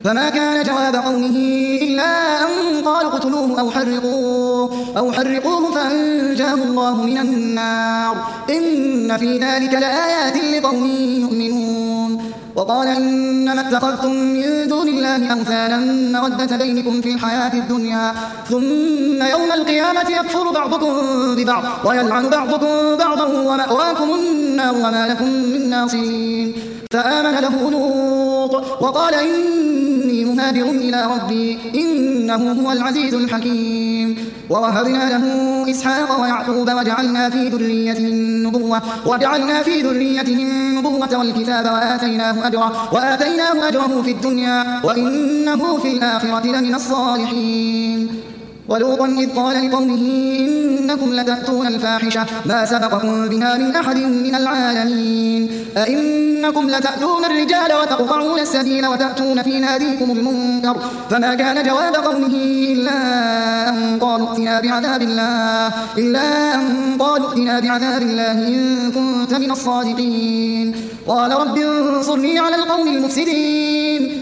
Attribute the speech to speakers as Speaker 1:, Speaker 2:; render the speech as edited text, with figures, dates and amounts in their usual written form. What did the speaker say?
Speaker 1: فما كان جواب قومه إلا أن قالوا اقتلوه أو حرقوه فأنجاه الله من النار إن في ذلك لآيات لقوم يؤمنون. وقال إنما اتخذتم من دون الله أوثانا مودة بينكم في الحياة الدنيا ثم يوم القيامة يكفر بعضكم ببعض ويلعن بعضكم بعضا ومأواكم النار وما لكم من ناصرين. فآمن له لوط وقال إني مهاجر إلى ربي إنه هو العزيز الحكيم. ووهبنا له إسحاق ويعقوب وجعلنا في ذريته النبوة والكتاب وآتيناه أجره في الدنيا وإنه في الآخرة لمن الصالحين. ولوطا إذ قال لقومه إنكم لتأتون الفاحشة ما سبقكم بها من أحد من العالمين أئنكم لتأتون الرجال وتقطعون السبيل وتأتون في ناديكم المنكر. فما كان جواب قومه إلا أن قالوا ائتنا بعذاب الله إن كنت من الصادقين. قال رب انصرني على القوم المفسدين.